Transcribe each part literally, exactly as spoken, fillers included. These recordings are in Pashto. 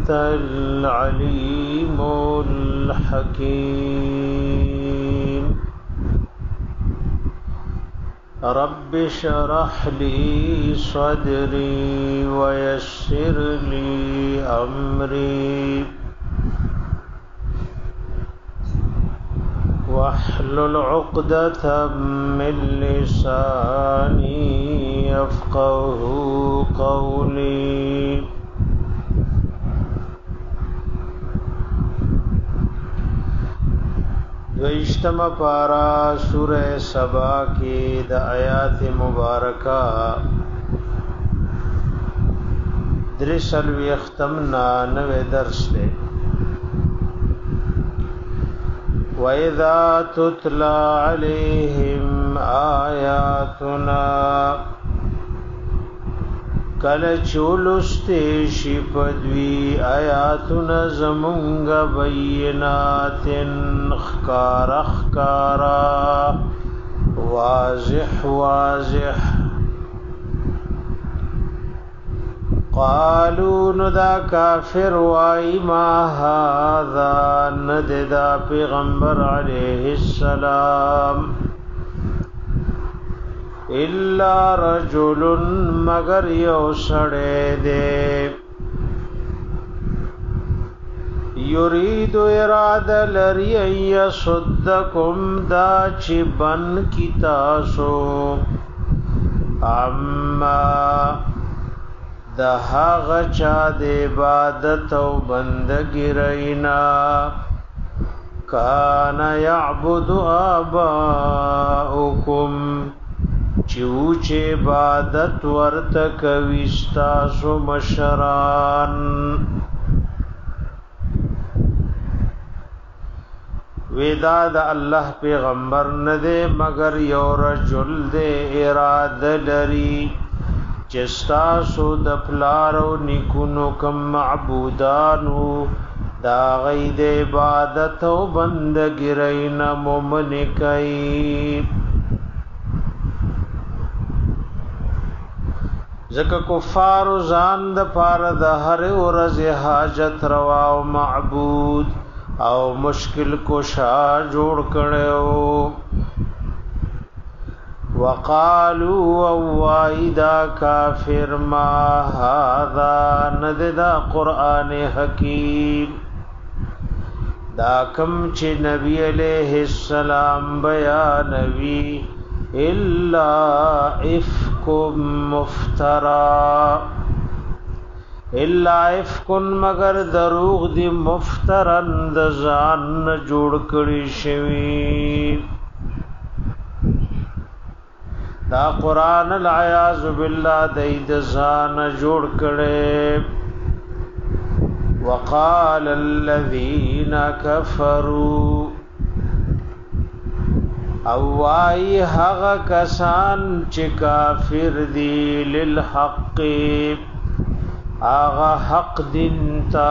أنت العليم الحكيم رب اشرح لي صدري ويسر لي أمري واحلل عقدة من لساني يفقه قولي دوشتم پارا سورہ سبا کی د آیات مبارکہ درسل ویختمنا نوے درس دے وَإِذَا تُتْلَى عَلَيْهِمْ آيَاتُنَا کل چولستے شپدوی آیاتنا زمونگ بینات خکار خکارا واضح واضح قالوا ندا کافر وائی ما هذا نددا پیغمبر علیہ السلام الا رجل مگر یو سڑے دے یرید اراد لری یصدکم دا چی بن کی تاسو اما دا هاغ چا دے عبادت و بندگی رینا کان یعبد آباؤکم چوچ عبادت ورتکویستاسو مشران ویدا دا اللہ پیغمبر ندے مگر یو رجل دے اراد لری چستاسو د پلارو نکونو کم معبودانو دا غید عبادت و بندگی رین مومن کئی زکا کفار زان د پار د هر ورځ حاجت روا او معبود او مشکل کوشا جوړ کړو وقالوا وایدا کافر ما هذا نددا قران حکیم دا کم چې نبی علیہ السلام بیانوی الا افک مفترا الا افک مگر دروغ دی مفترن د ځان جوړ کړی شوی دا قرآن العیاذ باللہ دید زان جوڑ کڑے وقال الذین کفروا اوائی حق کسان چی کافر دی للحق آغا حق دنتا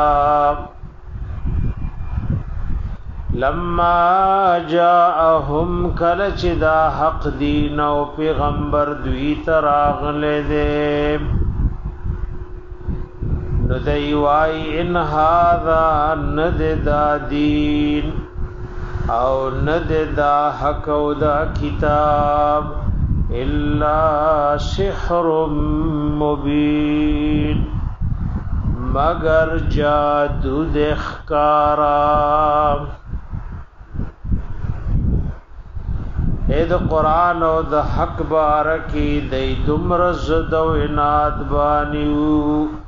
لما جاءهم کلچ دا حق دین او پیغمبر دوی تراغلے دے ندی وائی ان هذا ند دا دین او ند دا حق او دا کتاب الا سحر مبین مگر جادو دخکارا اے د قرآن او د حق بارکی دی دمر زد و اناد بانیو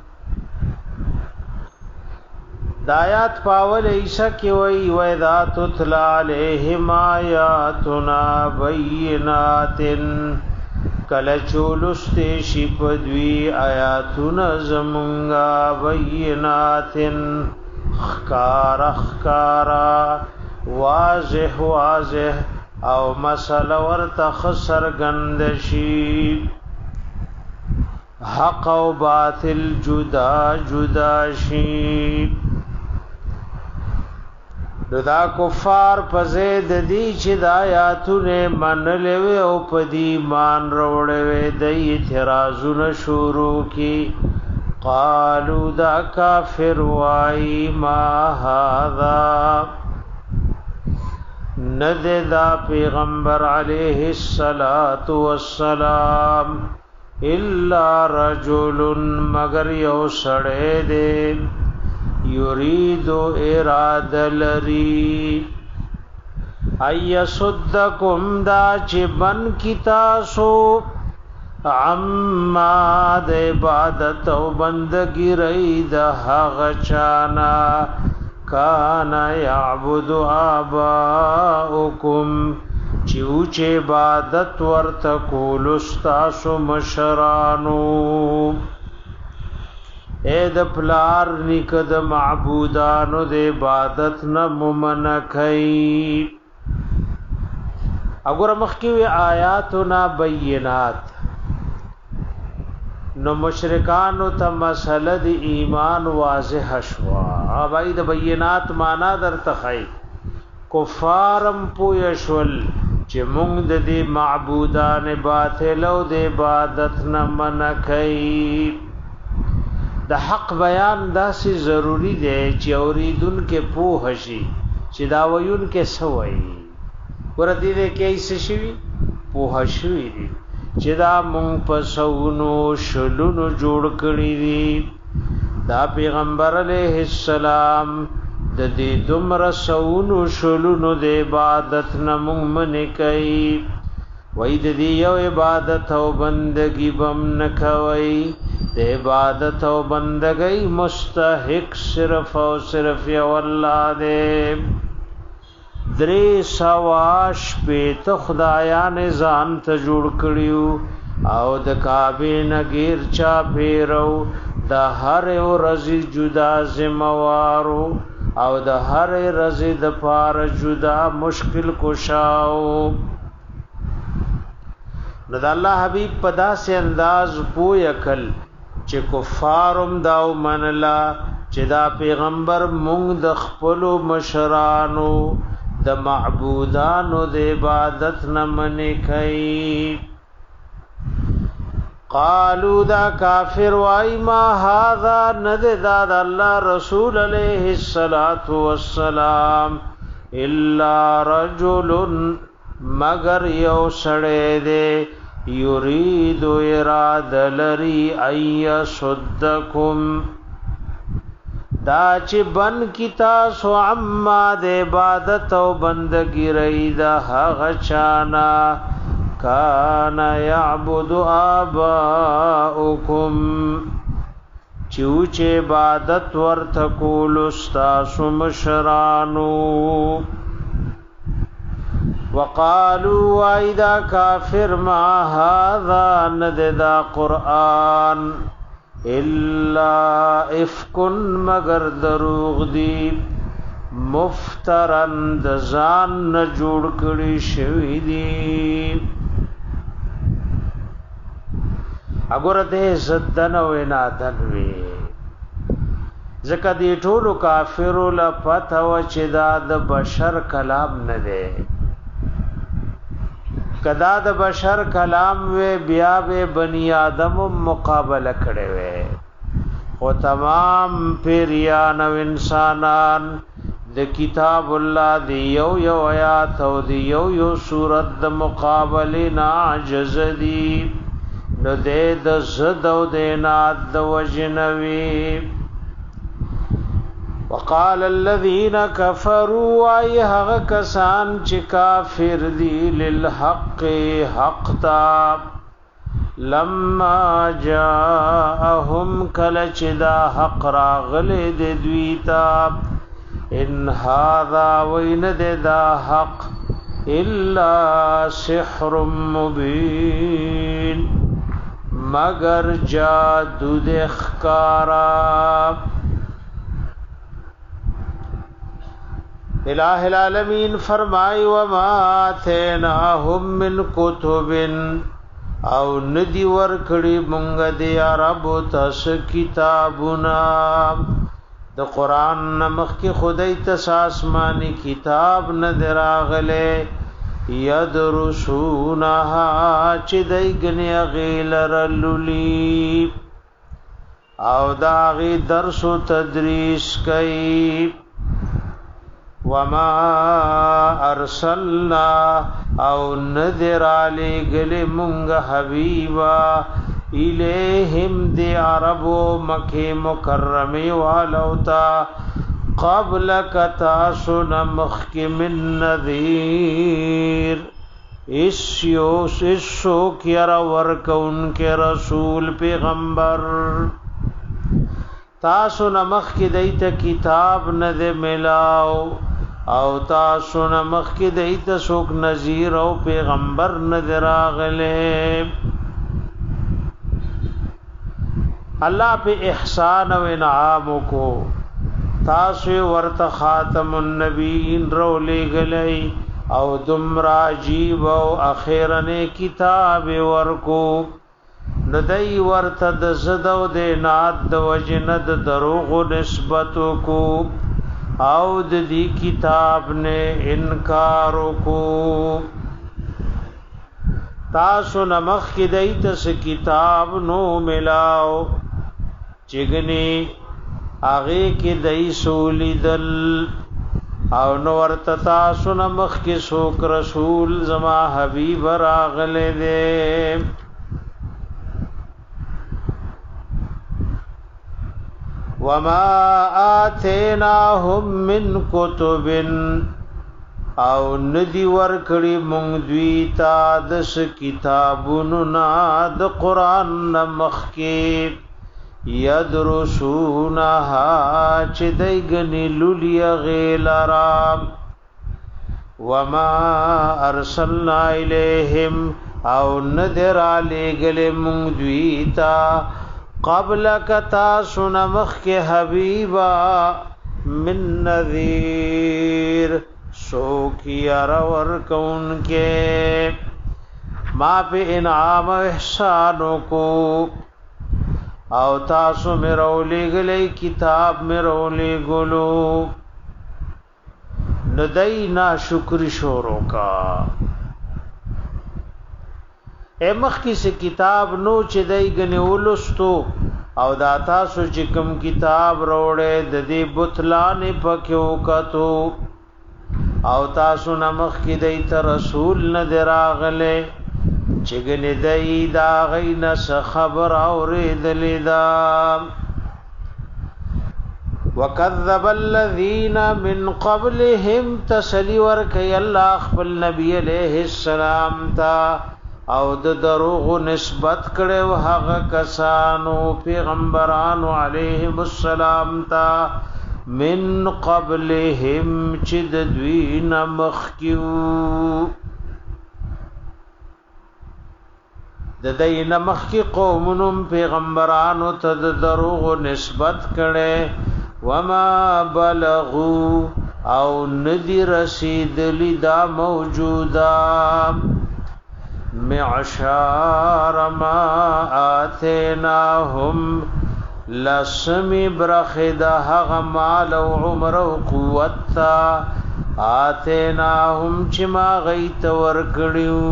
دایات پاول عیسیٰ کی وی ویدہ تتلا علیہم آیاتنا بینات کلچولستے شپدوی آیاتنا زمنگا بینات خکار خکارا واضح واضح او مسئلہ ورطا خسر گندشی حق و باطل جدا جدا شی دا کفار پزید دی چی دا آیاتونے من لیوے او پدی مان روڑے وے دی اعتراضون شروع کی قالوا دا کافر وای ما هذا ند دا پیغمبر علیہ الصلات والسلام الا رجل مگر یو سړی دے یرید اراد لری ای صدکم دا چې بن کی تاسو عما د عبادت او بندگی رئی د هغه چانا کان یعبد آباؤکم چوچ عبادت ورت کول استاسو مشرانو اے د پلار نکد معبودانو د عبادت نه ممنکای اگر مخکوی آیاتنا بینات نو مشرکانو ته مسله د ایمان واضح شوا ابای د بینات معنا در تخای کفارم پویشول چې مونږ د دې معبودان باطل او د عبادت نه منکای د حق بیان داسې ضروری دی چې اوریدونکو پوه شي چې دا وایونکو سوي ور دې دې کیسه شي پوه شي چې دا مونږ په سونو شلونو جوړ کړی دي دا پیغمبر علیہ السلام د دې دومره سونو شلونو د عبادت نه مونږ منې کوي وای د دې یو عبادت او بندگی بم نه کوي د عبادت او بندگی مستحق صرف او صرف یو الله دې درې سواش په ته خدایان ځان ته جوړ کړیو او د کعبه نګیر چا پیرو د هر ورځ جدا ذمہوارو او د هر ورځ د پار جدا مشکل کوشاو نو د الله حبیب پدا سے انداز پویکل چې کفارم داو منلا چې دا پیغمبر مونږ د خپل مشرانو د معبودانو د عبادت نه منې کوي قالو دا کافر وای ما هذا ند دا الله رسول علیہ الصلات والسلام الا رجل مگر یو سړی دے یرید اراد لری ای صدکم دا چې بن کی تاسو عما د عبادت او بندگی رئی دا هغه چانا کان یعبد آباؤکم چوچ عبادت ورت کول استاسو مشرانو وقالوا وایدا کافر ما هذا نددا قرآن الا افکن مگر دروغ دی مفترن د ځان نه جوړ کړي شوی دی اګوره دې زدن او انادن وی زکه دې ټولو کافرو لا پته و چې دا د بشر کلام نه دی کدا د بشر کلام وی بیا به بنی آدم مقابله کړي وي او تمام پیریان او انسانان د کتاب الله دی یو یو آیات او دی یو یو سورت د مقابله ناجز دی نو دې د زد او د ناد د وجنوي وقال الذين كفروا اي هغه کسان چې کافر دي للحق حق تا لما جاءهم کله چې دا حق راغله د دوی تا ان هذا وین دا حق الا سحر مبين مگر جادو د خکارا الہ العالمین فرمائی وما آتیناهم من کتب او ندی ورکڑی منگ دی عرب تس کتابنا د قرآن نمخ کی خدای تس آسمانی کتاب ندر آغلے یدرسونها چی دی گنی غیل رلولی او داغي درس و تدریس کئی وما ارسلنا او نذر علی گلی منگ حبیبا الیہم دی عربو مکی مکرمی والوتا قبل کتاسو نمخک من نذیر اسیوس اسو کیر ورکون کے رسول پیغمبر تاسو نمخ کی دیتا کتاب ندے ملاو او تاسو نمخ کی دیتا سوک نذیر او پیغمبر ندے راغلے اللہ پہ احسان و انعام کو تاسو ورت خاتم النبیین رو لے گلئی او دمرا جیب او اخیرنے کتاب ورکو ندئی ورت د زدو د ناد د وجند دروغ نسبت کو او د دی کتاب نے انکار کو تاسو نمخ کی دیتس کتاب نو ملاو چگنی آغی کی دی سولی دل او نورت تاسو نمخ کی سوک رسول زما حبیب راغل دے وما آتیناهم من کتب او ندی ورکڑی مونگ دویتا دس کتابونو نا د قرآن نمخ کی یدرسونها چی دیگنی لولی غیلرام وما ارسلنا الیہم او ندر علی گلی مونگ دویتا قبل کتا سنمخ کے حبیبا من نذیر سوکی ارور کون کے ما پہ انعام احسانوں کو او تاسو میں رولی گلی کتاب میں رولی گلو ندئی نا شکر شوروں کا اے مخی سے کتاب نو چی دی گنی اولستو او دا تاسو چی کم کتاب روڑے ددی بطلان پکیو کتو او تاسو نمخ کی دیتا رسول ندر آغلے چی گنی دی دا غین سخبر آورید لیدا وَكَذَّبَ الَّذِينَ مِن قَبْلِهِمْ تَسَلِي وَرْكَيَ اللَّهُ خپل نبی علیہ السلام تا او د دروغ نسبت کړو هغه کسانو پیغمبرانو علیهم السلام تا من قبلهم چې د دوی نمخکیو د دې نمخکی قومونو پیغمبرانو ته د دروغ نسبت کړي وما بلغوا او ندی رسیدلی دا موجودا معشار ما آتیناهم لسمی برخد هغ مال و عمر و قوت آتیناهم چما غیت ورکڑیو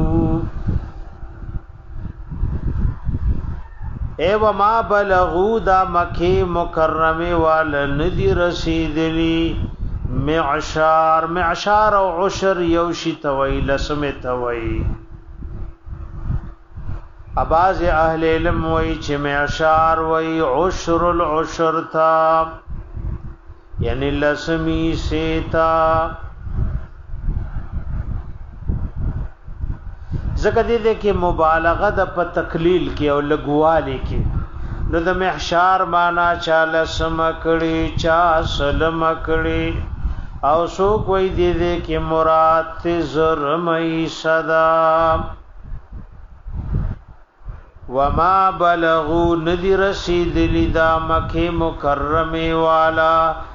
اے وما بلغو دا مکی مکرمی والا ندی رسیدلی معشار معشار و عشر یوشی توی لسم توی اباز اہل علم وی چھ معشار وی عشر العشر تھا یعنی لسمی سے تا زکر دے کہ مبالغہ دا پا تقلیل کی او لگوالی کی نو دا محشار مانا چا لسم کڑی چا سلم کڑی او سوک وی دے دے کہ مراد تزر مئی صدا وما بلغو ندی رسید لدا مکی مکرمی والا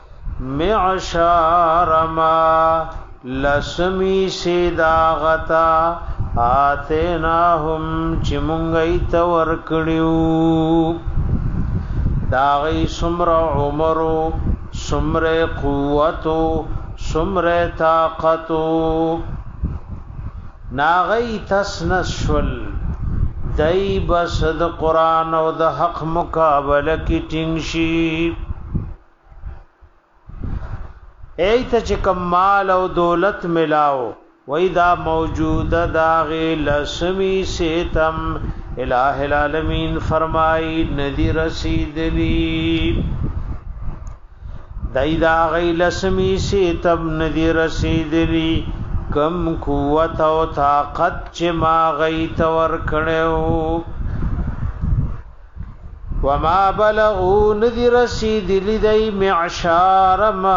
معشار ما لسمی سیداغتا آتیناهم چی منگئی تورکڑیو داغی سمر عمرو سمر قوتو سمر طاقتو ناغی تسنسول دای بس د قران او د حق مقابله کی ټینګ شي ایت چې کمال او دولت ملاو وای دا موجوده دا غی لسمی ستم الہ العالمین فرمای ندی رسیدلی دای دا غی لسمی ستم ندی رسیدلی کم قوت او طاقت چې ما غی تور کړو وما بلغوا ندی رسیدلی دای معشار ما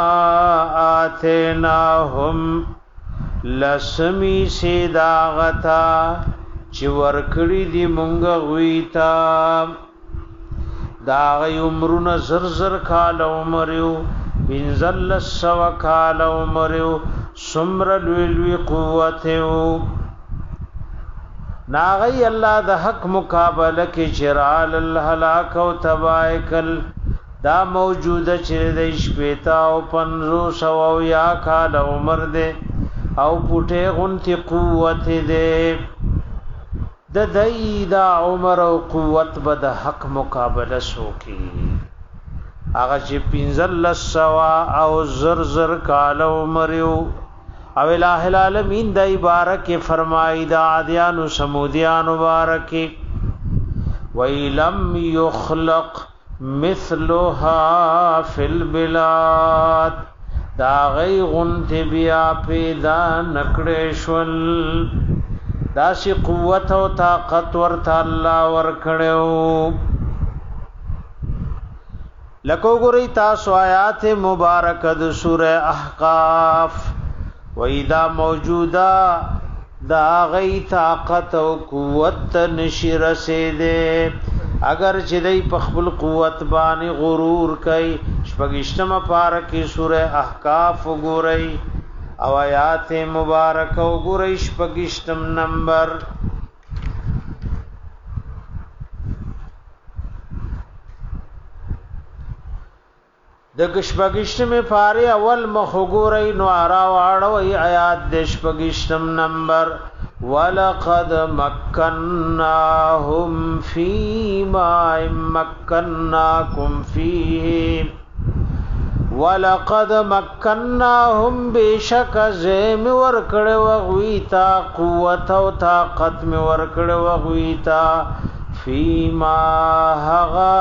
آتیناهم لسمی سیداغتا چی ورکڑی دی منگا غویتا داغی عمرون زرزر کال عمریو بینزل سو کال عمریو سمر لویلوی قوتیو ناغی اللہ دا حق مقابلہ کی چرال الحلاک و تبائکل دا موجود چر دیش پیتا و پنزو سو یا کال عمر دے او پټه غنتی قوت دے د دای دا عمر او قوت بد حق مقابله سو کی هغه چې پینزل سوا او زر زر کال عمر او الہ العالمین د عبارت فرمای دا عادیان او سمودیان مبارک ویلم یخلق مثلها فی البلاد دا غی غنت بیا پیدا نکڑیشول دا سی قوت و طاقت ورطا اللہ ورکڑیو لکو گری تاسو آیات مبارکد سور احقاف ویدا موجودا دا غی طاقت و قوت نشی رسیدے اگر چې دای په خپل قوت باندې غرور کوي شپږشتم پاره کې سوره احقاف وګورئ او آیات مبارکه وګورئ شپږشتم نمبر د شپږشتم پاره اول مخ وګورئ نو ارا واړوي آیات د شپږشتم نمبر ولقد مكناهم فيما مكناكم فيه ولقد مكناهم بشك زم ورکړه وغویتا قوت او طاقت می ورکړه وغویتا فيما هغا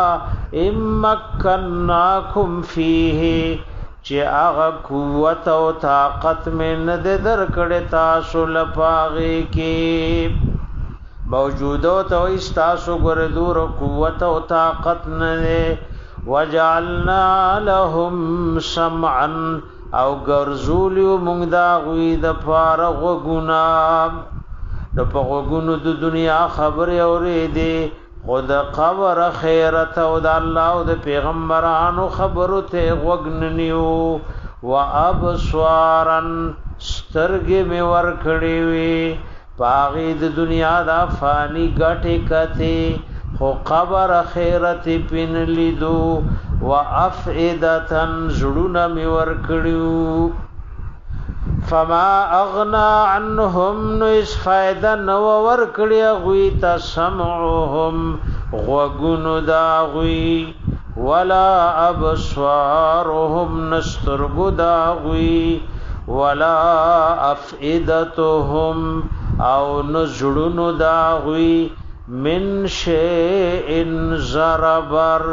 امكناكم فيه چې هغه قوت او طاقت مې نه درکړې تاسو لپاره کې موجود او تاسو ګر دور قوت او طاقت نه وجعلنا لهم سمعا او ګرځول موږ دا غوي د فارغ غنا د پغونو د دنیا خبر اورې دي خود قبر خیرت او د الله او د پیغمبرانو خبرو ته وګننیو وا ابصارن سترګې می ور کړې وي پاغې د دنیا دا فانی غټه کته خو قبر خیرت پین لیدو وا افئدتن زړونه می ور کړیو فما اغنا عنهم نس فائدہ نو ور کړی غوی تسمعهم غوګونو دا غوی ولا ابصارهم نسترګو دا غوی ولا افئدتهم او نزړونو دا غوی من شیء زربر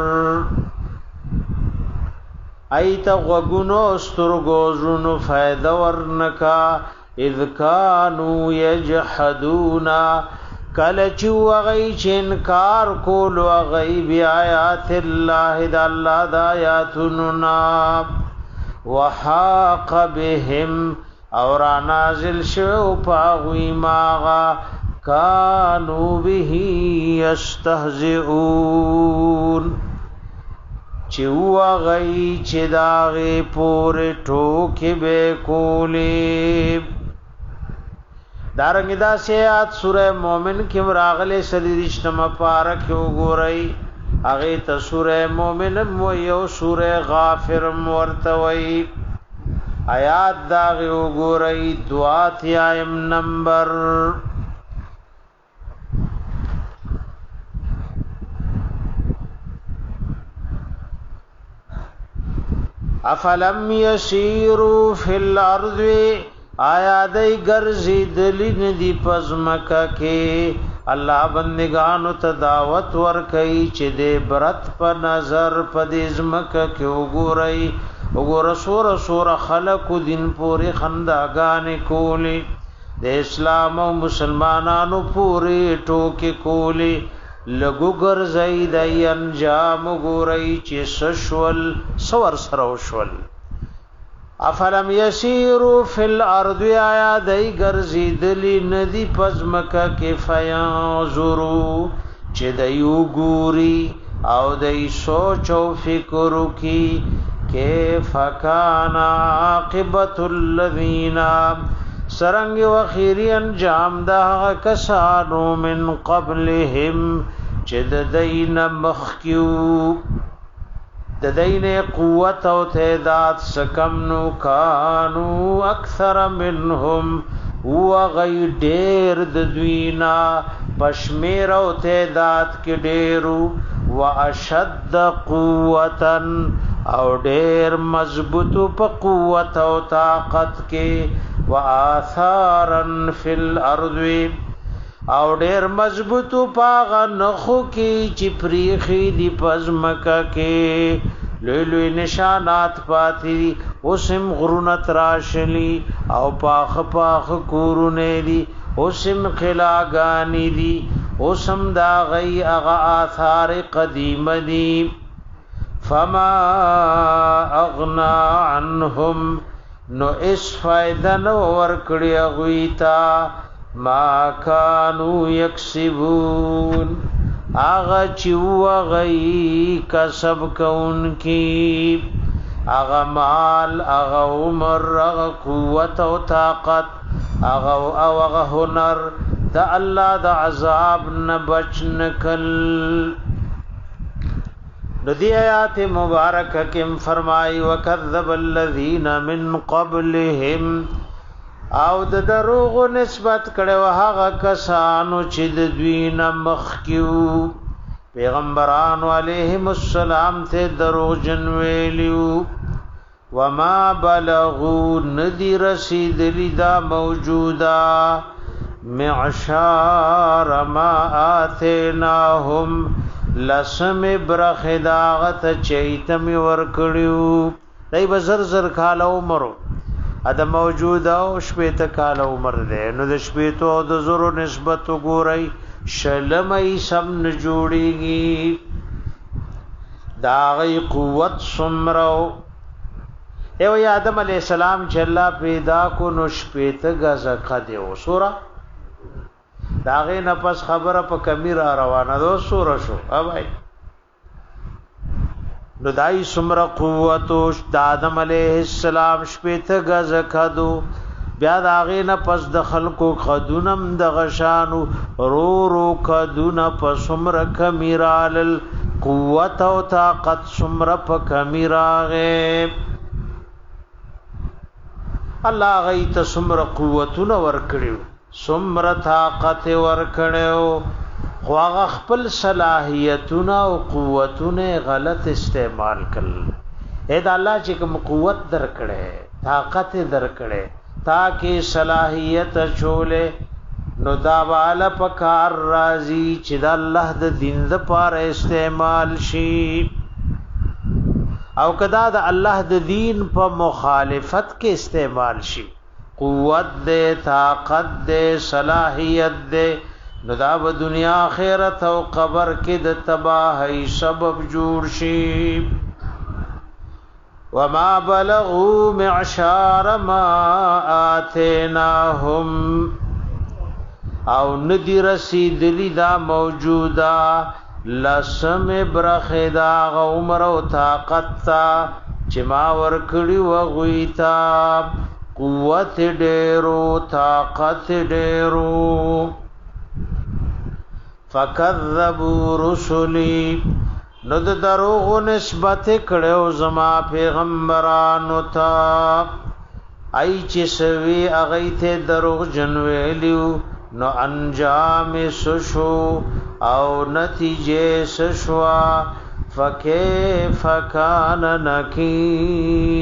ایت غوگونو سترگو زرونو فائدہ ورنکا اذ کانو یجحدونا کلچو غی چنکار کولو غی بی آیات اللہ دا اللہ دا آیاتننا وحاق بهم اور نازل شو پاغوی ماغا کانو به یستهزئون چوا غی چې داغه پورې ټوکې به کولې دارنګ دا سیات سوره مومن کې راغله سلیشتم پارک وګورئ هغه ته سوره مومن مو یو سوره غافر ورتوي آیات دا وګورئ دواتیایم نمبر افلم یسیرو فی الارض آیا دای گرزی دلین دی پزمکا کې الله بندگانو ته دعوت ور کوي چې دې برت په نظر په دې زمکا کې وګورئ وګور سور سور خلق دین پوری خنداګانې کولی د اسلام او مسلمانانو پوری ټوکې کولی لګو ګرځي د انجام ګوري چې سشول سور سروشول افلم یسیرو فی الارض آیا دای ګرځي دلی ندی پزمکا کې فینظرو چې دایو ګوري او دای سوچ او فکر کی کیف کان عاقبت الذین سرنگ و خیری انجام دا کسانو من قبلهم چد دین مخکیو د دین قوت او تعداد سکم نو کانو اکثر منهم و غی دیر د دوینا پشمیر او تعداد کی ډیرو و اشد قوتا او ډیر مضبوط په قوت او طاقت کې وآثارن فی الارض او ډیر مضبوط پاغ نخو کی چی پریخی دی پزمکا کې لوی لوی نشانات پاتی اوسم غرونت راشلی او پاخ پاخ کورونه دی اوسم خلاگانی دی اوسم دا غی اغا آثار قدیم دی فما اغنا عنهم نو اس فائدہ نو ورکڑی اغویتا ما کانو یکسبون آغا چیو غی کسب کون کی آغا مال آغا عمر آغا قوت و طاقت آغا او آغا ہنر دا اللہ دا عذاب نبچ نکل ندی آیات مبارکہ کم فرمائی وکذب الذین من قبلهم او د دروغ نسبت کړو هغه کسانو چې د دوی نه مخکیو پیغمبرانو علیهم السلام ته دروغ جن ویلیو وما بلغوا ندی رسید لدا موجودا معشار ما آتیناهم لسم برخداغت چیتم ورکړیو دای بزر زر کال عمرو ادا موجود او شپیت کال عمر ده نو د شپیتو او د زرو نسبت وګورئ شلمې سم نه جوړیږي دا غي قوت سمرو ایو آدم علی السلام چې الله پیدا کو نو شپیت غزا کده او سورہ دا غي نفس خبره په کمی را روانه دو سورہ شو اوبای نو دای سمره قوت او د آدم علیه السلام شپته غز کدو بیا دا غي نه پس د خلکو خدونم د غشانو رو رو کدونه په سمره کمیرال قوت او طاقت سمره په کمیراغه الله غي ته سمره قوتونه ور کړیو سمره طاقت ور کړو خو هغه خپل صلاحیتونه او قوتونه غلط استعمال کړل اې دا الله چې کوم قوت درکړي طاقت درکړي تاکي صلاحیت چولې نو دا والا پکار راضي چې دا الله د دین لپاره استعمال شي او کدا د الله د دین په مخالفت کې استعمال شي قوت دې طاقت دې صلاحیت دې نو دا به دنیا آخرت او قبر کې د تباہی سبب جوړ شي وما بلغوا معشار ما آتیناهم او ندی رسیدلی دا موجودا لسم برخدا عمر او طاقت تا چې ما ورکړی وغویتا قوت ډیرو طاقت ډیرو فکذبوا رسلی نو د دروغ نسبت کړو زما پیغمبرانو ته ای چې سوي اغه ته دروغ جن ویلیو نو انجام سشو او نتیجه سشوا فکیف کان نکیر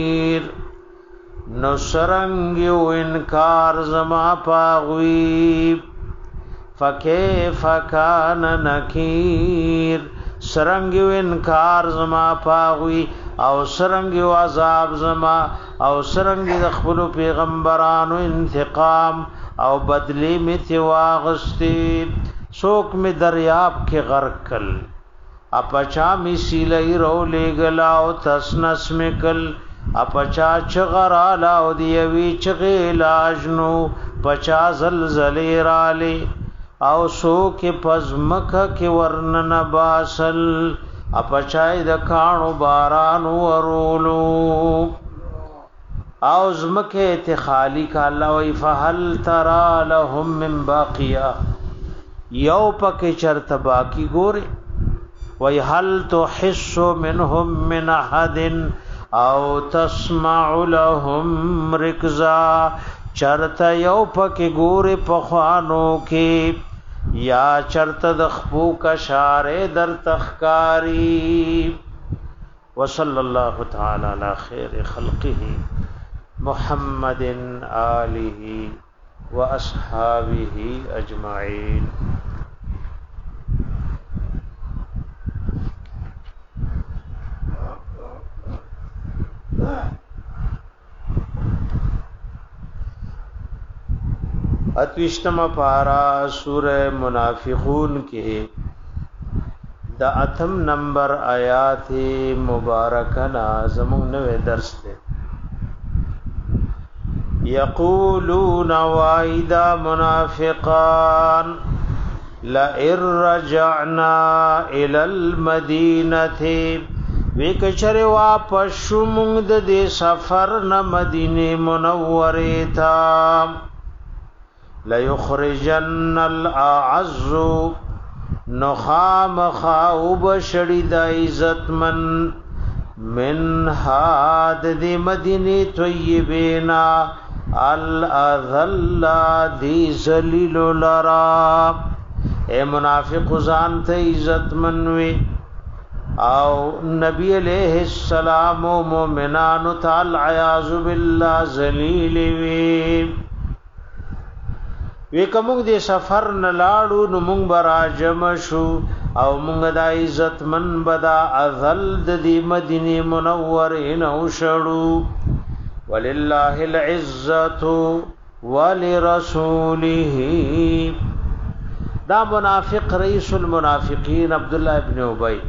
نو سرنګ و انکار زما پاغوی فکیف کان نکیر سرنګ و انکار زما پاغوی او سرنګ و عذاب زما او سرنګ د خپل پیغمبرانو انتقام او بدلی می تی واغستی سوک می دریاب کې غرق کل اپچا می سیلای رو لګلا او تسنس میکل اپچا چغرالا او دیوی چغلاجنو پچا زلزلې رالی او سوک پزمک کې ورنن باسل اپچای د کانو باران ورولو او زمکه ته خالق الله وی فهل ترى لهم من باقیا یو پکې چرته باقی ګوره وی هل تحس منهم من احد او تسمع لهم رکزا چرته یو پکې ګوره په خوانو کې یا چرته د خپو کا شاره در تخکاری وصلی الله تعالی علی خیر خلقه محمد آله واصحابه اجمعین اتوشتم پارا سورہ منافقون کے دا اتم نمبر آیات مبارکنا زمون نوے درس دے یقولون وائدہ منافقان لئن رجعنا الى المدینة ویکچر واپس شمونگ دے سفر نا مدینہ منوری تا ليخرجن الاعز نخام خاوب شدید عزت من من هاد دی مدینی طیبینا الاذل دی ذلیل لرا اے منافق زانت عزت منوی او نبی علیہ السلام و مومنان تعالی عیاذ باللہ ذلیل وی وی کوم دې سفر نه لاړو نو مونږ برا جمع شو او مونږ د عزت من بدا ازل د دې مدینه منوره نو شړو ولله العزه ولرسوله دا منافق رئیس المنافقین عبد الله ابن ابی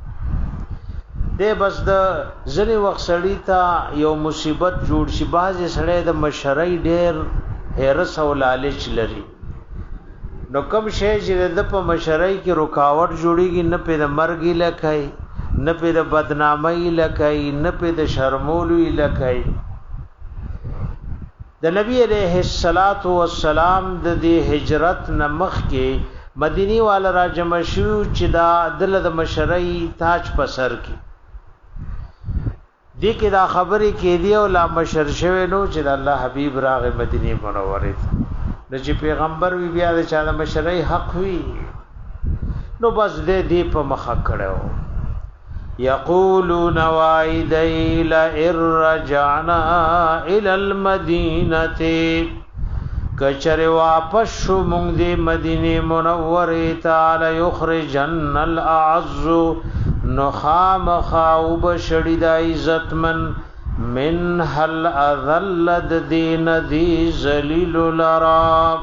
دې بس د ځنی وخت سړی ته یو مصیبت جوړ شي باز سړی د مشرۍ ډېر هرس او لالچ لري نو کوم شی چې د په مشرۍ کې رکاوټ جوړیږي نه په د مرګ لکای نه په د بدنامۍ لکای نه په د شرمولوي لکای د نبی عليه الصلاة والسلام د دې هجرت نمخ کې مدینی والا را جمع شو چې دا دل د مشرۍ تاج په سر کې دی کې دا خبرې کې دی او لا مشر شوی نو چې د الله حبیب راغ مدینه منوره ته نو چې پیغمبر وی بیا د چا د مشرۍ حق وی نو بس دې دی په مخه کړو یقولون وایدی لئن رجعنا الى المدینه کچره واپس شو مونږ دې مدینه منوره ته یخرجن الاعز نخام خاوب شدید عزت من من هل اذلد دین دی ذلیل لرا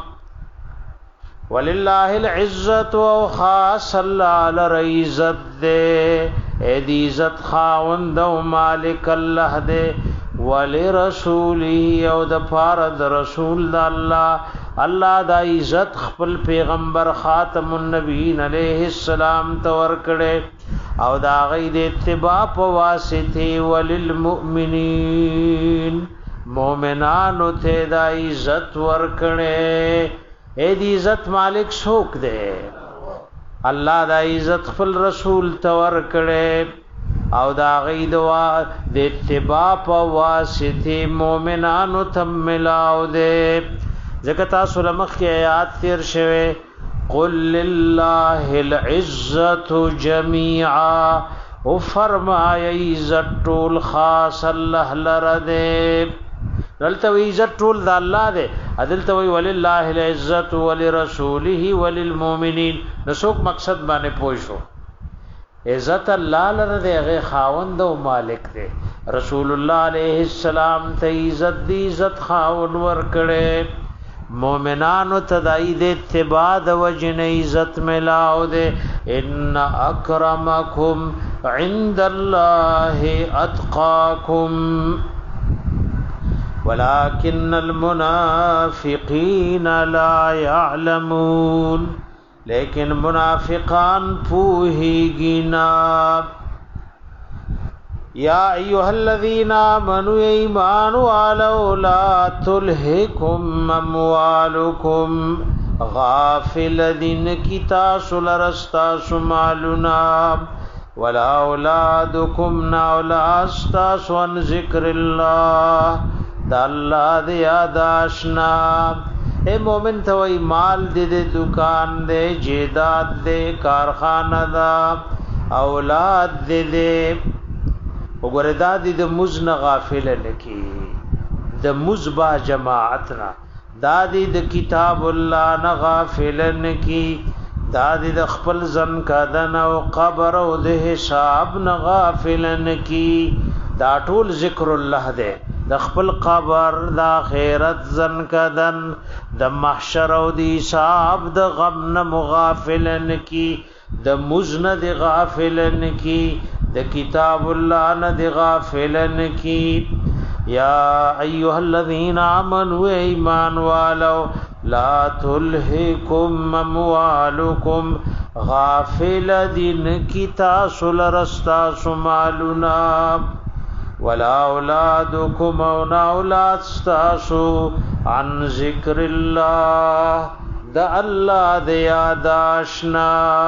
ولله العزت و خاص الله لرزت دے اے دی عزت خاوند و مالک الله دے ولرسوله او د فرض رسول د الله الله دا عزت خپل پیغمبر خاتم النبیین علیہ السلام تور کړي او دا غي د اتباع په واسطه وللمؤمنین مؤمنانو ته دا عزت ورکړي اے دی عزت مالک څوک دی الله دا عزت خپل رسول تور کړي او دا غي دوا د اتباع په واسطه مؤمنانو تم ملاو دے ځکه تاسو لمخ کې آیات تیر شوه قل لله العزة جميعا او فرمای عزت ټول خاص الله لره دے دلته وی عزت ټول د الله دی دلته وی ولله العزت ولرسوله وللمؤمنین نسوک مقصد باندې پوه شو عزت الله لره دی هغه خاوند او مالک دی رسول الله علیه السلام ته عزت دی عزت خاوند ور کړي مومنانو تدای د اتباع د وجن عزت ملاو دے ان اکرمکم عند الله اتقاکم ولكن المنافقین لا يعلمون لیکن منافقان پوہیگی نا یا ایها الذین آمنوا ایمان والو لا تلهکم اموالکم غافل دین کی تاسل رستا سمالنا ولا اولادکم نا اولاد عن ذکر اللہ دا اللہ دیا داشنا اے مومن تو ای مال دے دے دکان دے جیداد دے کارخانہ دا اولاد دے دے وګوره دا د مزن غافل لکی د مزبا جماعتنا دا د کتاب الله نه غافل نکی دا د خپل زن کدن او قبر او د حساب نه غافل نکی دا ټول ذکر الله ده د خپل قبر د آخرت زن کدن د محشر او د حساب د غم نه مغافل نکی د مزن د غافل نکی د کتاب الله نه دی غافلن کی یا ایها الذین آمنوا ایمان والو لا تلهکم اموالکم غافل دین کی تاسل رستا سمالنا ولا اولادکم او اولاد استاسو عن ذکر الله د الله د یاداشنا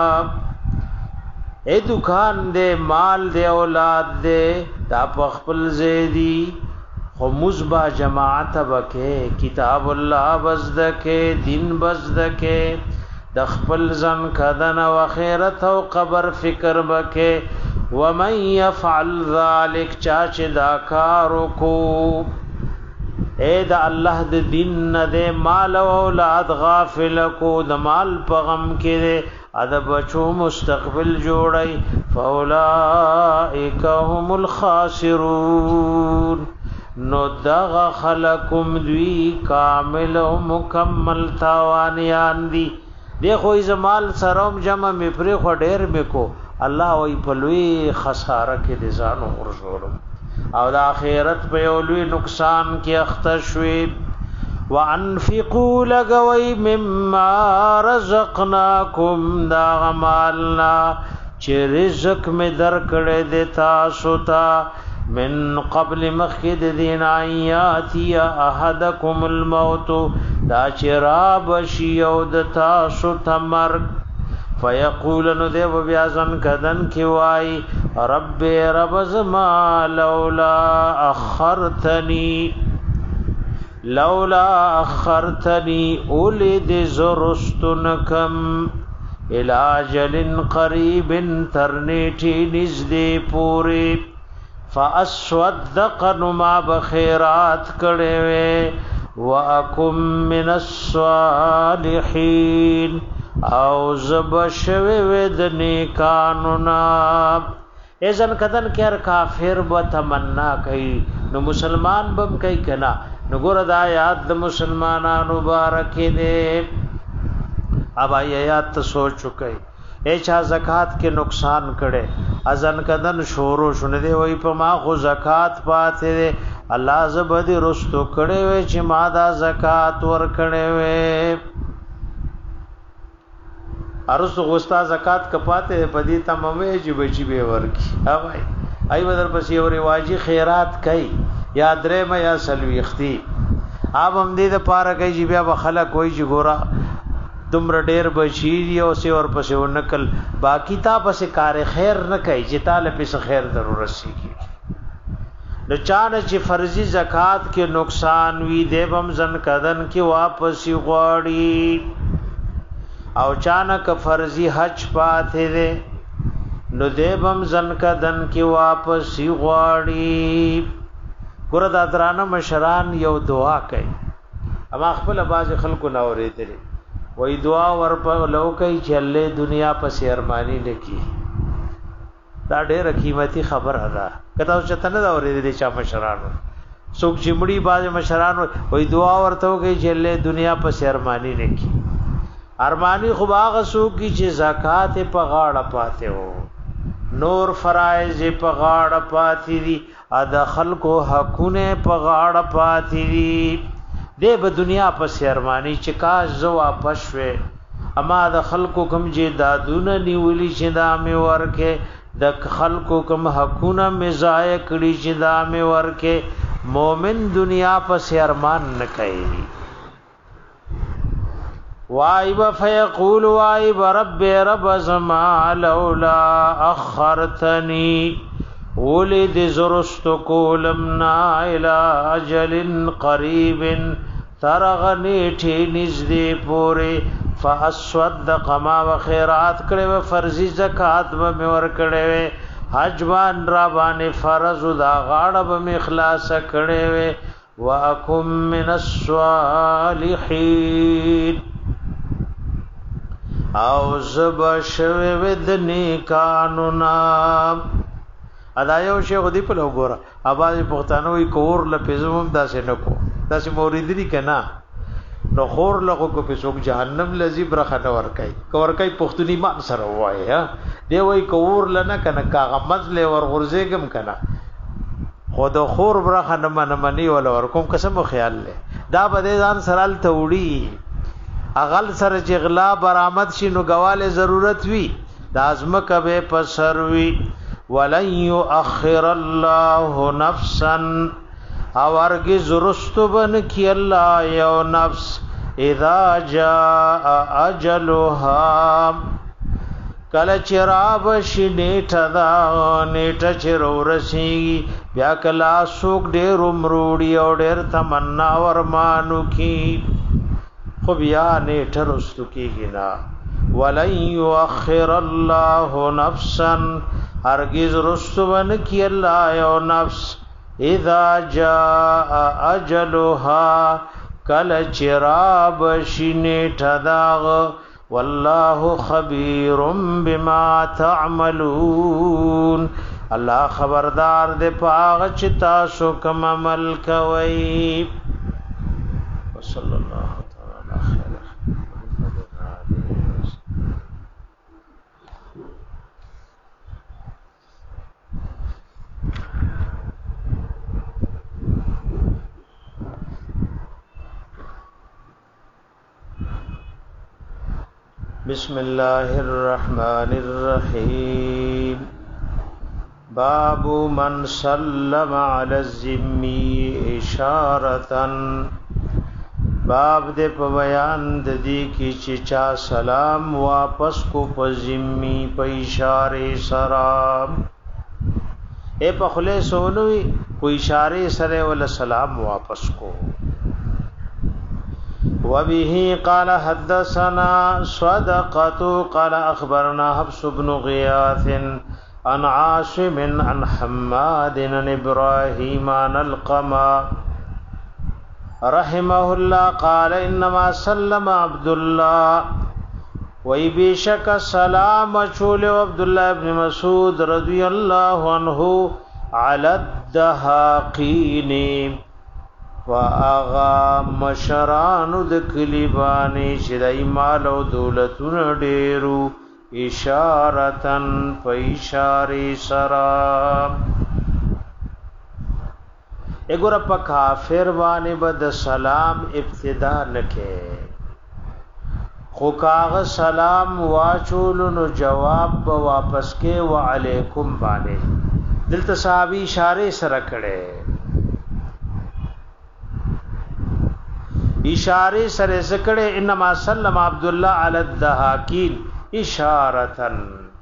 اے دکان دے مال دے اولاد دے تا پخپل زیدی خو مزبا جماعت بکے کتاب اللہ بزدکے دین بزدکے دخپل زن کدن و خیرت و قبر فکر بکے ومن یفعل ذالک چاچ داکارو کو اے دا اللہ دے دین دے مال و اولاد غافل کو دا مال پغم کے دے ادب بچو مستقبل جوړی فاولائک هم الخاسرون نو دغ خلقم دوی کامل و مکمل تاوانیان دی دیکھو زمال سروم جمع می پری خو ډیر میکو الله وی پلوی خساره کې دي ځانو ورزورم او د اخرت په یولوی نقصان کې اختشوی وانفقوا لغوی مما رزقناکم دا غمالنا چې رزق می در کړه د تاسو ته من قبل مخد دین آیاتی احدکم الموت دا چراب شیو د تاسو ته مرګ فیقول نو دیو بیازن کدن کی وای رب رب زما لولا اخرتنی لولا اخرتنی اولد زرستنکم الاجل قریب ترنیٹی نزدی پوری فاسودق نما بخیرات کڑے واکم من الصالحین او زبشوی ودنی کانونا ایزن کدن کیر کافر با تمنا کئی نو مسلمان بم کئی کنا نګور د آیات د مسلمانانو مبارک دې اب آیات ته سوچ چکے اے چا زکات کې نقصان کړي اذن کدن شورو شونه دی وای په ما خو زکات پاتې دی الله زبدي رستو کړي وای چې ما دا زکات ور کړي وای ارس غوستا زکات کپاته پدی تمامه جی بچی به ورکی ها بھائی ای بدر پسې اور واجی خیرات کای یا درې ما یا سلويختی اب هم دې د پاره کوي چې بیا به خلک وای چې ګورا تمره ډېر بچی او سی اور پسې ونکل باقی تا پسې کار خیر نه کوي چې تعالی پسې خیر ضرورت شي نو چانه چې فرضي زکات کې نقصان وی دیوم زن کدن کې واپس غواړي او چانه ک فرضي حج پاتې ده نو دیوم زن کدن کې واپس غواړي ګور د درانه مشران یو دعا کوي اما خپل باز خلکو نه اورېدلې وای دعا ورپ لو کوي چې الله دنیا پس ارمانی لکی دا ډېر قیمتي خبره ده کته چې تنه دا اورېدلې چا مشرانو څوک چمړي باز مشرانو وای دعا ورته کوي چې الله دنیا پس ارمانی لکی ارمانی خو باغ سو کی چې زکات په غاړه پاتې وو نور فرایض په غاړه پاتې دي ادا خلکو حقونه په غاړه پاتې دي دې په دنیا په ارمانی چې کاش زو واپس وې اما د خلکو کوم چې دادونه نیولې چې دا مې ورکه د خلکو کوم حقونه مې ضایع کړی چې دا مې ورکه مومن دنیا په ارمان نه کوي وای با فیقول وای رب رب زما لولا اخرتنی ولد زرست کولمنا الى اجل قریب ترغنی ټی نزدې پوره فاسودق ما وخیرات کړي و فرضی زکات به ور کړي حج وان را باندې فرض دا غاړه به اخلاص کړي و واکم من الصالحین او زب شوی ودنی قانونا ادا یو شیخ دی په لوګورا اواز پښتانه وی کور لپزوم داسې نکو داسې موریدی کنا نو خور لغو کو په څوک جهنم لذي برخه نه ور کوي کور کوي پښتوني ما سره وای ها دی وی کور لنه کنه کاغه مزله ور غرزګم کنه خود خور برخه نه من منی ولا ور کوم قسم خیال له دا بده ځان سرال توړي اغل سره چې غلا برآمد شي نو غواله ضرورت وی لازم کبه پسر وی ولن يؤخر الله نفسا او ارګي زرستبن کی الله یو نفس اذا جاء اجلها کله چراب شنیټه دا نیټه چرورسی بیا کلا سوک ډېر مروړي او ډېر تمنا ورمانو کی خو بیا نیټه رستو کیږي نا ولن يؤخر الله نفسا ارګي زرستبن کی الله یو نفس اذا جاء اجلها کل چراب شنیټ داغ والله خبير بما تعملون الله خبردار دې پاغ چې تاسو کوم عمل کوي صلی الله تعالی خیر بسم الله الرحمن الرحيم باب من سلم على الذمي اشاره باب دې په بیان د دې کې چې چا سلام واپس کو په ذمي په اشاره سره اے په خله سونوي کو اشاره سره ول سلام واپس کو وبه قال حدثنا صدقة قال أخبرنا حفص بن غياث عن عاصم عن حماد عن إبراهيم عن القما رحمه الله قال إنما سلم عبد الله ويبشك سلام شول عبد الله بن مسعود رضي الله عنه على الدهاقين واغا مشرانو د کلیبانی شدای مال او دولتون ډیرو اشارتن په اشاره سرا اګور په کافر باندې بد سلام ابتدا نکې خو کاغ سلام واچول نو جواب به واپس کې وعلیکم باندې دلته صحابي اشاره سره کړي اشاره سره سکړه انما سلم عبد الله علی الدهاکین اشارتن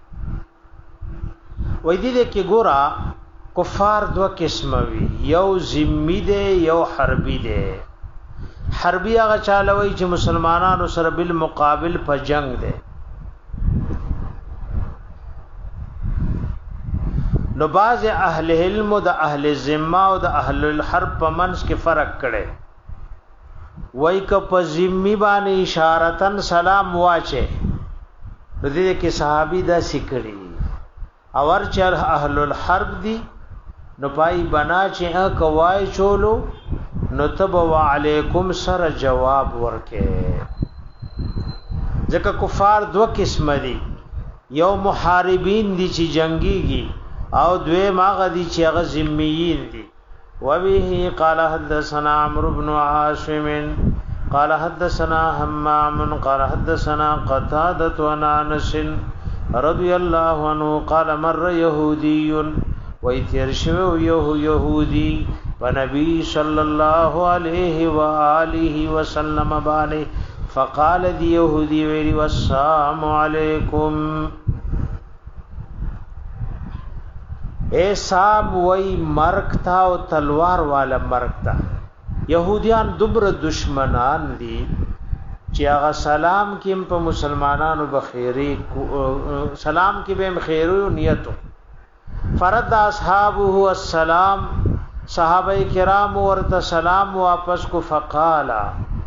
وای دې کې ګورا کفار دو قسم وی یو ذمی دی یو حربی دی حربی هغه چالوي چې مسلمانانو سره بالمقابل په جنگ دی نو باز اهل علم د اهل ذمه او د اهل الحرب په منځ کې فرق کړي وای ک په ذمی باندې اشارتن سلام واچه نو دې کې صحابي دا سکړي اور چر اهل الحرب دی نو پای بنا چې کوای چولو نو تب وعلیکم سر جواب ورکه ځکه کفار دو قسم دي یو محاربین دي چې جنگيږي او دوی ماغه دي چې هغه ذمیین دي وبه قال حدثنا عمرو بن عاصم قال حدثنا همام قال حدثنا قتادة عن انس رضي الله عنه قال مر يهودي ويترشو يه يهودي ونبي صلى الله عليه واله وسلم باندې فقال دي يهودي ويلي والسلام عليكم اے صاحب وای مرگ تا او تلوار والا مرگ تا يهوديان دبر دشمنان دي چې هغه سلام کیم په مسلمانانو بخیری سلام کې به خیر او نیتو فرد اصحابه السلام صحابه کرام ورته سلام واپس کو فقالا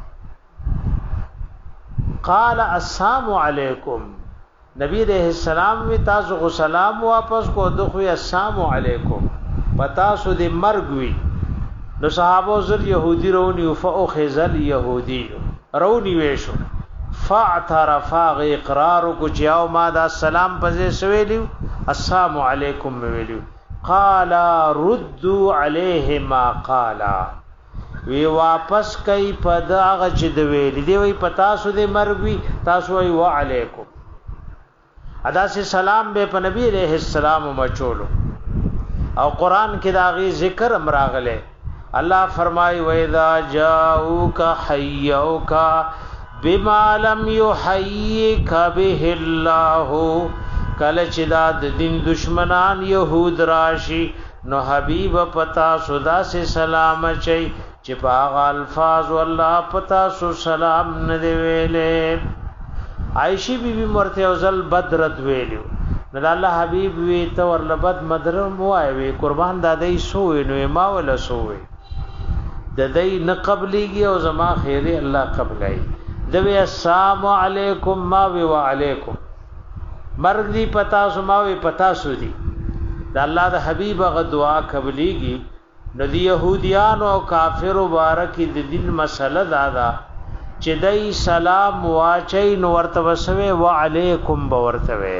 قال السلام علیکم نبی علیہ السلام وی تاسو کو سلام واپس کو دخوی السلام علیکم پتا سو دی مرگ وی نو صحابه زر یهودی رونی فاخذل یهودی رونی ویشو فاعترفا اقرار کو چاو ما دا سلام پزې سویلیو السلام علیکم ویلیو قال ردوا علیه ما قال وی واپس کای پداغه چې د ویل دی وی پتا سو دی مرګ وی تاسو وی وعلیکم ادا سے سلام به په نبی علیہ السلام مچولو او قران کې دا غي ذکر امراغله الله فرمای و اذا جاءوک حيوک بما لم يحييك به الله کله چې دا د دین دشمنان يهود راشي نو حبيب پتا سودا سے سلام چي چې په الفاظ والله پتا سو سلام نه دی ویلې عائشہ بی بی مرته اوزل بدرت ویلو نو الله حبيب وی ته ورل بد مدرم وای وی قربان دادای سو نو ما ولا سو وی د دای نه قبليږي او زما خیره الله قبلای دوی السلام علیکم ما وی وعلیکم مرګ دی پتا سو ما وی پتا سو دی د الله د حبیب غ دعا قبليږي نو دی يهوديان او کافر مبارک د دین مسله دادا چې دای سلام واچي نو ورته وسوي وعلیکم بورتوي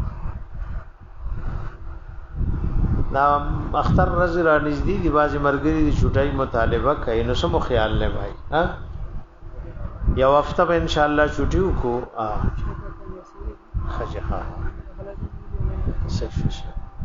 دا اختر رضی را نږدې دی باز مرګري دی چټای مطالبه کوي نو سمو خیال نه بھائی ها یو هفته به ان شاء الله چټیو کو ا خجه ها سکشش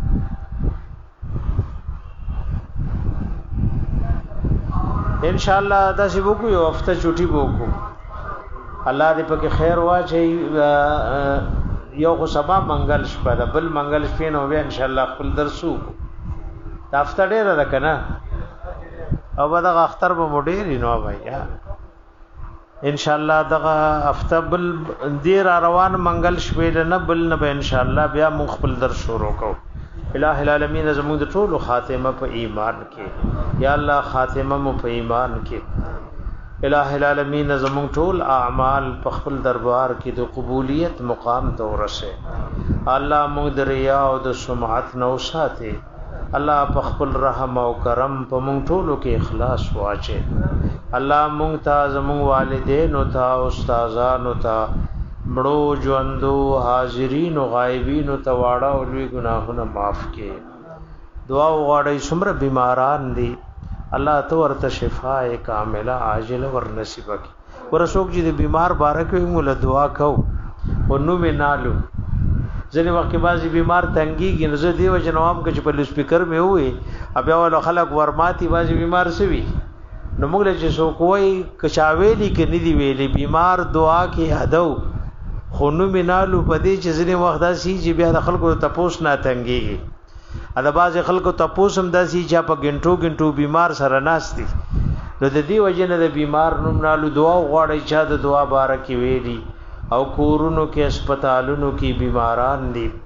ان شاء الله دا سی وکړو یو هفته چټي وکړو الله دې پکې خیر واچي یو خو سبا منګل شپه ده بل منګل شپه نو به ان شاء الله خپل درسو دا هفته ډیره ده کنه او به دا اختر به مډیر نو بھائی ان شاء الله دغه هفته بل دیر روان منګل شپه نه بل نه به ان شاء الله بیا مخ خپل درس شروع کوو الہ العالمین زموږ د ټولو خاتمه په ایمان کې یا الله خاتمه مو په ایمان کې الہ العالمین زموږ ټول اعمال په خپل دربار کې د قبولیت مقام ته ورسه الله موږ د ریا او د سمعت نو ساتي الله په خپل رحم او کرم په موږ ټولو کې اخلاص واچي الله موږ ته زموږ والدین او ته استادان او ته مړو ژوندو حاضرین او غایبین او ته واړه او لوی ګناهونه معاف کړي دعا وغواړئ څومره بیماران دي الله تو ورته شفاء کامله عاجله ور نصیب کړي ورسوک چې د بیمار بارک موږ له دعا کو او نو مینالو ځنې وخت بازي بیمار تنګيږي نو زه دیو جنوام کې په لسپیکر مې وې بیا ول خلک ورماتي بازي بیمار سوي نو موږ له چې سو کوی کچاوېلی کې ندی ویلې بیمار دعا کې یادو خونو مینالو پدې چې ځنې وخت داسي چې بیا د خلکو تپوس نه تنګيږي ادا باز خلکو تپوس هم داسي چې په ګنټو ګنټو بیمار سره ناشتي نو د دې وجنه د بیمار نوم نالو دعا غواړي چې د دعا بارکې ویلي او کورونو کې هسپتالونو کې بیماران دي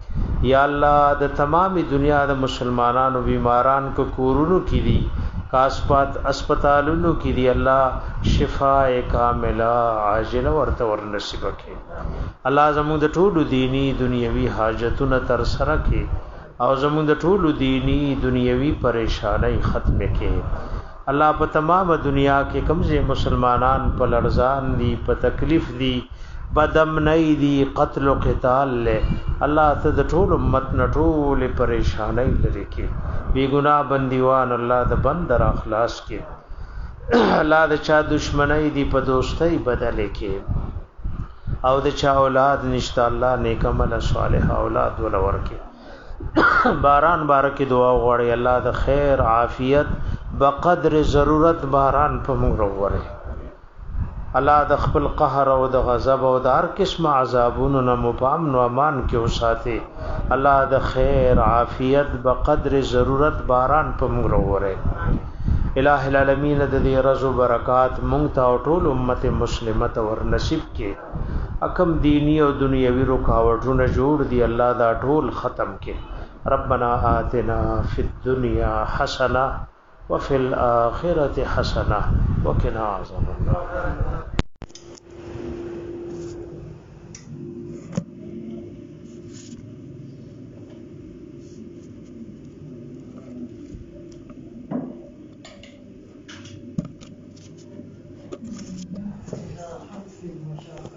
یا الله د تمامي دنیا د مسلمانانو بیماران کو کورونو کې دي کاسپات اسپیټالونو کې دي الله شفاء کامله عاجله ورته ور نصیب کړي الله زموږ د ټولو دینی دنیوي حاجتونو تر سره کړي او زموږ د ټولو دینی دنیوي پریشانای ختم کړي الله په تمامه دنیا کې کمزې مسلمانان په لړزان دي په تکلیف دي بدم نه دي قتل او قتال له الله ته د ټول امت نه ټول پریشانای لري کې بی ګناه بنديوان الله د بندر اخلاص کې الله د چا دشمنی دي په دوستۍ بدل کې او د چا اولاد نشته الله نیک عمل صالح اولاد ولور کې باران بارکه دعا غواړي الله د خیر عافیت بقدر ضرورت باران په موږ وروړي الله د خپل قهر او د غضب او د هر قسم عذابونو نه مپام نو امان کې وساتي الله د خیر عافیت بقدر ضرورت باران په موږ وروړي الہ العالمین د دې رزق برکات مونږ ته او ټول امت مسلمه ته ور نصیب کې اکم دینی او دنیوي رکاوټونه جوړ دي الله دا ټول ختم کې ربنا آتنا فی الدنیا حسنه وفي الآخرة حسنة وقنا عذاب النار ما شاء الله